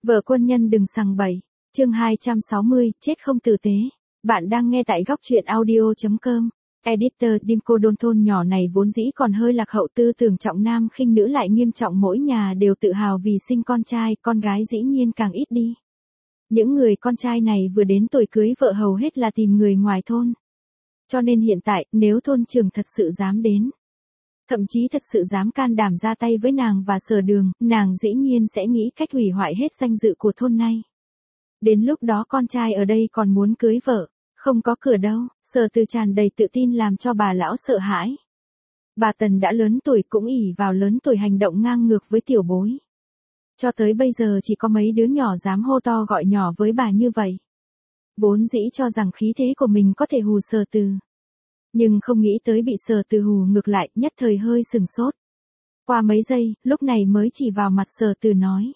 Vợ quân nhân đừng sằng bậy. Chương 260, chết không tử tế. Bạn đang nghe tại góc truyện audio.com. Editor Dimco Đôn thôn nhỏ này vốn dĩ còn hơi lạc hậu, tư tưởng trọng nam khinh nữ lại nghiêm trọng, mỗi nhà đều tự hào vì sinh con trai, con gái dĩ nhiên càng ít đi. Những người con trai này vừa đến tuổi cưới vợ hầu hết là tìm người ngoài thôn. Cho nên hiện tại, nếu thôn trưởng thật sự dám đến, thậm chí thật sự dám can đảm ra tay với nàng và Sở Đường, nàng dĩ nhiên sẽ nghĩ cách hủy hoại hết danh dự của thôn này. Đến lúc đó con trai ở đây còn muốn cưới vợ, không có cửa đâu. Sở Từ tràn đầy tự tin làm cho bà lão sợ hãi. Bà Tần đã lớn tuổi cũng ỷ vào lớn tuổi hành động ngang ngược với tiểu bối. Cho tới bây giờ chỉ có mấy đứa nhỏ dám hô to gọi nhỏ với bà như vậy. Vốn dĩ cho rằng khí thế của mình có thể hù Sở Từ. Nhưng không nghĩ tới bị Sở Từ hù ngược lại, nhất thời hơi sừng sốt. Qua mấy giây, lúc này mới chỉ vào mặt Sở Từ nói.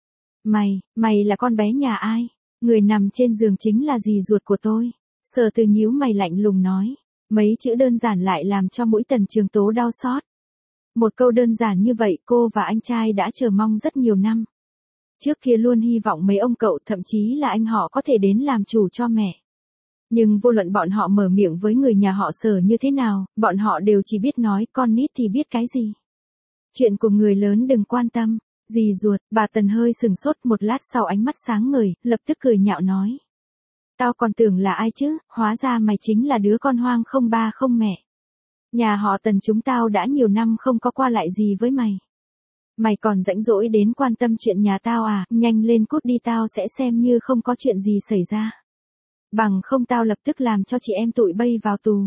Mày là con bé nhà ai? Người nằm trên giường chính là dì ruột của tôi. Sở Từ nhíu mày lạnh lùng nói. Mấy chữ đơn giản lại làm cho mũi Tần Trường Tố đau xót. Một câu đơn giản như vậy cô và anh trai đã chờ mong rất nhiều năm. Trước kia luôn hy vọng mấy ông cậu, thậm chí là anh họ có thể đến làm chủ cho mẹ. Nhưng vô luận bọn họ mở miệng với người nhà họ Sở như thế nào, bọn họ đều chỉ biết nói con nít thì biết cái gì. Chuyện của người lớn đừng quan tâm. Dì ruột, bà Tần hơi sừng sốt, một lát sau ánh mắt sáng ngời, lập tức cười nhạo nói. Tao còn tưởng là ai chứ, hóa ra mày chính là đứa con hoang không ba không mẹ. Nhà họ Tần chúng tao đã nhiều năm không có qua lại gì với mày. Mày còn rảnh rỗi đến quan tâm chuyện nhà tao à, nhanh lên cút đi, tao sẽ xem như không có chuyện gì xảy ra. Bằng không tao lập tức làm cho chị em tụi bay vào tù.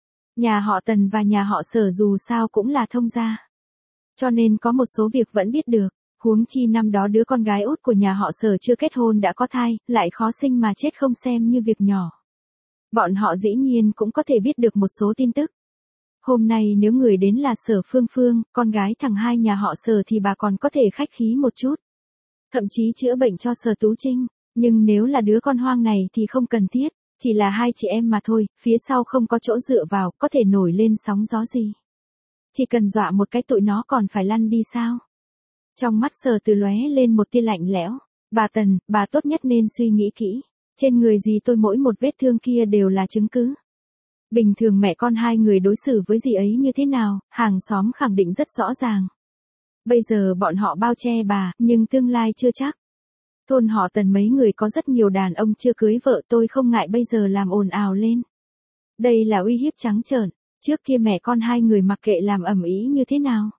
Nhà họ Tần và nhà họ Sở dù sao cũng là thông gia. Cho nên có một số việc vẫn biết được. Huống chi năm đó đứa con gái út của nhà họ Sở chưa kết hôn đã có thai, lại khó sinh mà chết không xem như việc nhỏ. Bọn họ dĩ nhiên cũng có thể biết được một số tin tức. Hôm nay nếu người đến là Sở Phương Phương, con gái thằng hai nhà họ Sở, thì bà còn có thể khách khí một chút. Thậm chí chữa bệnh cho Sở Tú Trinh. Nhưng nếu là đứa con hoang này thì không cần thiết. Chỉ là hai chị em mà thôi, phía sau không có chỗ dựa vào, có thể nổi lên sóng gió gì. Chỉ cần dọa một cái tụi nó còn phải lăn đi sao? Trong mắt Sở Từ lóe lên một tia lạnh lẽo. Bà Tần, bà tốt nhất nên suy nghĩ kỹ. Trên người dì tôi mỗi một vết thương kia đều là chứng cứ. Bình thường mẹ con hai người đối xử với dì ấy như thế nào, hàng xóm khẳng định rất rõ ràng. Bây giờ bọn họ bao che bà, nhưng tương lai chưa chắc. Thôn họ Tần mấy người có rất nhiều đàn ông chưa cưới vợ, tôi không ngại bây giờ làm ồn ào lên. Đây là uy hiếp trắng trợn. Trước kia mẹ con hai người mặc kệ làm ầm ĩ như thế nào.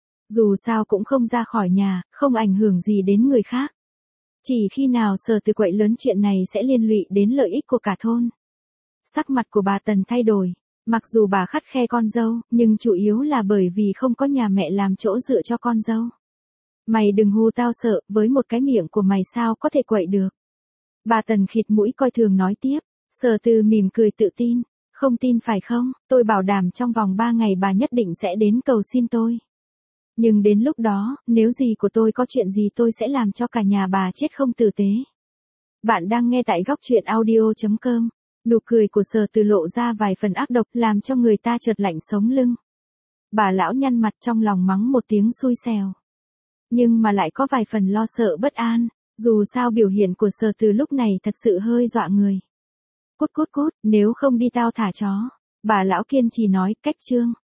Dù sao cũng không ra khỏi nhà, không ảnh hưởng gì đến người khác. Chỉ khi nào Sở Từ quậy lớn chuyện này sẽ liên lụy đến lợi ích của cả thôn. Sắc mặt của bà Tần thay đổi. Mặc dù bà khắt khe con dâu, nhưng chủ yếu là bởi vì không có nhà mẹ làm chỗ dựa cho con dâu. Mày đừng hù tao sợ, với một cái miệng của mày sao có thể quậy được. Bà Tần khịt mũi coi thường nói tiếp. Sở Từ mỉm cười tự tin. Không tin phải không, tôi bảo đảm trong vòng 3 ngày bà nhất định sẽ đến cầu xin tôi. Nhưng đến lúc đó, nếu gì của tôi có chuyện gì tôi sẽ làm cho cả nhà bà chết không tử tế. Bạn đang nghe tại góc truyện audio.com. Nụ cười của Sở Từ lộ ra vài phần ác độc, làm cho người ta chợt lạnh sống lưng. Bà lão nhăn mặt trong lòng mắng một tiếng xui xẻo. Nhưng mà lại có vài phần lo sợ bất an, dù sao biểu hiện của Sở Từ lúc này thật sự hơi dọa người. Cút, nếu không đi tao thả chó. Bà lão kiên trì nói, cách chương.